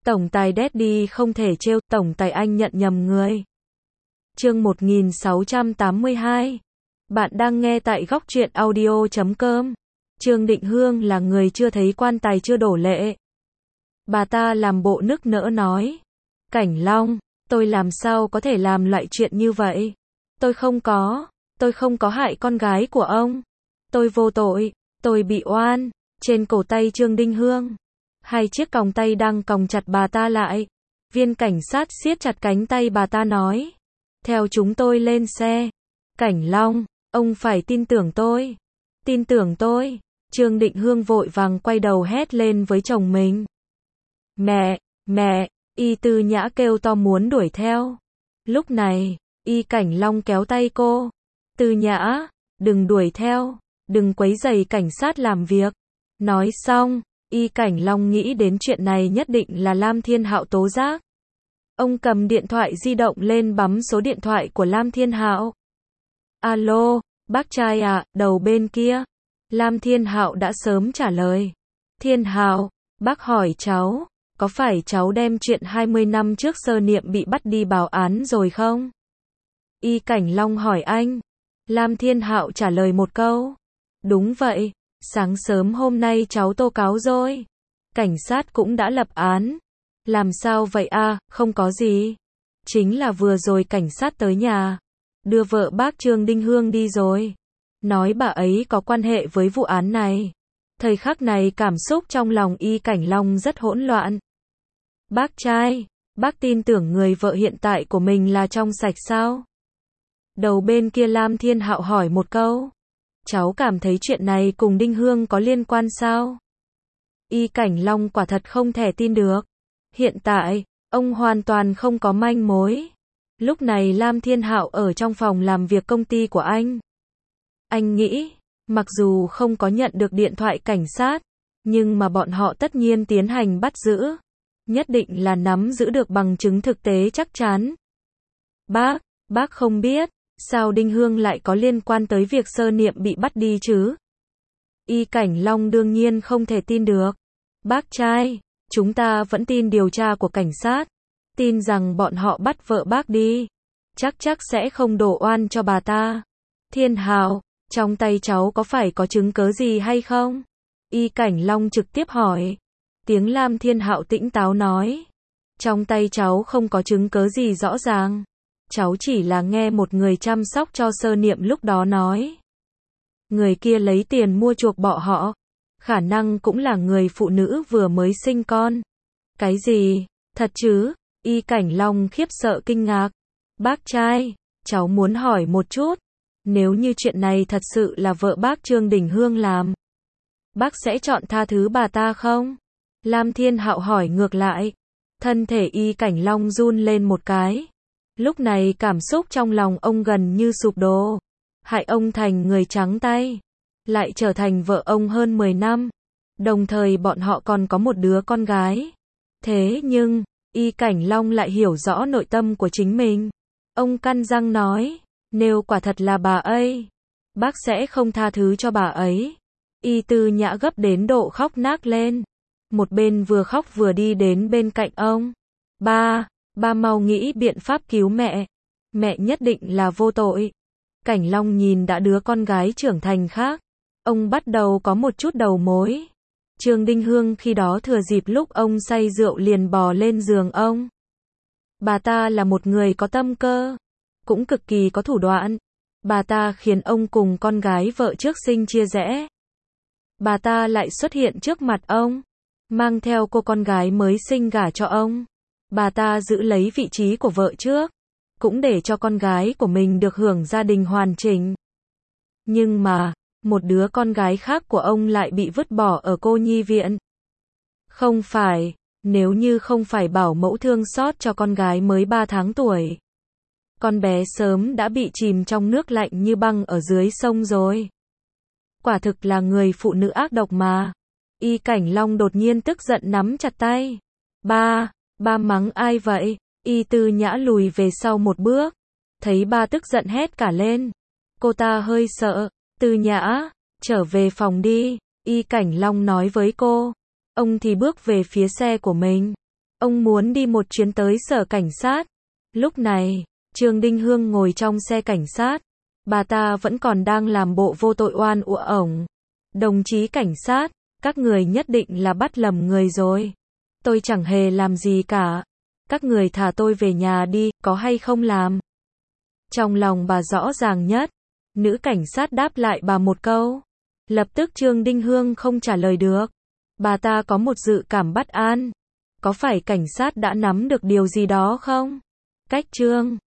Tổng tài Daddy không thể trêu, tổng tài anh nhận nhầm người. Chương 1682. Bạn đang nghe tại góc truyện audio.com. Trương Định Hương là người chưa thấy quan tài chưa đổ lệ. Bà ta làm bộ nức nở nói. Cảnh Long, tôi làm sao có thể làm loại chuyện như vậy? Tôi không có hại con gái của ông. Tôi vô tội, tôi bị oan. Trên cổ tay Trương Định Hương, hai chiếc còng tay đang còng chặt bà ta lại. Viên cảnh sát siết chặt cánh tay bà ta nói. Theo chúng tôi lên xe. Cảnh Long, ông phải tin tưởng tôi. Tin tưởng tôi. Trương Định Hương vội vàng quay đầu hét lên với chồng mình. Mẹ, Y Tư Nhã kêu to muốn đuổi theo. Lúc này, Y Cảnh Long kéo tay cô. Tư Nhã, đừng đuổi theo, đừng quấy rầy cảnh sát làm việc. Nói xong, Y Cảnh Long nghĩ đến chuyện này nhất định là Lam Thiên Hạo tố giác. Ông cầm điện thoại di động lên bấm số điện thoại của Lam Thiên Hạo. Alo, bác trai à, đầu bên kia. Lam Thiên Hạo đã sớm trả lời. Thiên Hạo, bác hỏi cháu, có phải cháu đem chuyện 20 năm trước Sơ Niệm bị bắt đi báo án rồi không? Y Cảnh Long hỏi anh. Lam Thiên Hạo trả lời một câu. Đúng vậy, sáng sớm hôm nay cháu tố cáo rồi. Cảnh sát cũng đã lập án. Làm sao vậy à, không có gì. Chính là vừa rồi cảnh sát tới nhà, đưa vợ bác Trương Định Hương đi rồi. Nói bà ấy có quan hệ với vụ án này. Thời khắc này cảm xúc trong lòng Y Cảnh Long rất hỗn loạn. Bác trai, bác tin tưởng người vợ hiện tại của mình là trong sạch sao? Đầu bên kia Lam Thiên Hạo hỏi một câu. Cháu cảm thấy chuyện này cùng Định Hương có liên quan sao? Y Cảnh Long quả thật không thể tin được. Hiện tại, ông hoàn toàn không có manh mối. Lúc này Lam Thiên Hạo ở trong phòng làm việc công ty của anh. Anh nghĩ, mặc dù không có nhận được điện thoại cảnh sát, nhưng mà bọn họ tất nhiên tiến hành bắt giữ. Nhất định là nắm giữ được bằng chứng thực tế chắc chắn. Bác không biết, sao Định Hương lại có liên quan tới việc Sơ Niệm bị bắt đi chứ? Y Cảnh Long đương nhiên không thể tin được. Bác trai, chúng ta vẫn tin điều tra của cảnh sát. Tin rằng bọn họ bắt vợ bác đi. Chắc sẽ không đổ oan cho bà ta. Thiên Hạo, trong tay cháu có phải có chứng cớ gì hay không? Y Cảnh Long trực tiếp hỏi. Tiếng Lam Thiên Hạo tĩnh táo nói. Trong tay cháu không có chứng cớ gì rõ ràng. Cháu chỉ là nghe một người chăm sóc cho Sơ Niệm lúc đó nói. Người kia lấy tiền mua chuộc bọn họ. Khả năng cũng là người phụ nữ vừa mới sinh con. Cái gì? Thật chứ? Y Cảnh Long khiếp sợ kinh ngạc. Bác trai, cháu muốn hỏi một chút. Nếu như chuyện này thật sự là vợ bác Trương Định Hương làm, bác sẽ chọn tha thứ bà ta không? Lam Thiên Hạo hỏi ngược lại. Thân thể Y Cảnh Long run lên một cái. Lúc này cảm xúc trong lòng ông gần như sụp đổ. Hại ông thành người trắng tay, lại trở thành vợ ông hơn 10 năm. Đồng thời bọn họ còn có một đứa con gái. Thế nhưng, Y Cảnh Long lại hiểu rõ nội tâm của chính mình. Ông cắn răng nói, nếu quả thật là bà ấy, bác sẽ không tha thứ cho bà ấy. Y Tư Nhã gấp đến độ khóc nác lên. Một bên vừa khóc vừa đi đến bên cạnh ông. Ba mau nghĩ biện pháp cứu mẹ. Mẹ nhất định là vô tội. Cảnh Long nhìn đã đứa con gái trưởng thành khác. Ông bắt đầu có một chút đầu mối. Trương Định Hương khi đó thừa dịp lúc ông say rượu liền bò lên giường ông. Bà ta là một người có tâm cơ, cũng cực kỳ có thủ đoạn. Bà ta khiến ông cùng con gái vợ trước sinh chia rẽ. Bà ta lại xuất hiện trước mặt ông, mang theo cô con gái mới sinh gả cho ông. Bà ta giữ lấy vị trí của vợ trước, cũng để cho con gái của mình được hưởng gia đình hoàn chỉnh. Nhưng mà, một đứa con gái khác của ông lại bị vứt bỏ ở cô nhi viện. Không phải, nếu như không phải bảo mẫu thương xót cho con gái mới 3 tháng tuổi, con bé sớm đã bị chìm trong nước lạnh như băng ở dưới sông rồi. Quả thực là người phụ nữ ác độc mà. Y Cảnh Long đột nhiên tức giận nắm chặt tay. Ba mắng ai vậy? Y Tư Nhã lùi về sau một bước. Thấy ba tức giận hét cả lên. Cô ta hơi sợ. Tư Nhã, trở về phòng đi. Y Cảnh Long nói với cô. Ông thì bước về phía xe của mình. Ông muốn đi một chuyến tới sở cảnh sát. Lúc này, Trương Đinh Hương ngồi trong xe cảnh sát. Bà ta vẫn còn đang làm bộ vô tội oan uổng ổng. Đồng chí cảnh sát, các người nhất định là bắt lầm người rồi. Tôi chẳng hề làm gì cả. Các người thả tôi về nhà đi, có hay không làm? Trong lòng bà rõ ràng nhất. Nữ cảnh sát đáp lại bà một câu. Lập tức Trương Đinh Hương không trả lời được. Bà ta có một dự cảm bất an. Có phải cảnh sát đã nắm được điều gì đó không? Cách Trương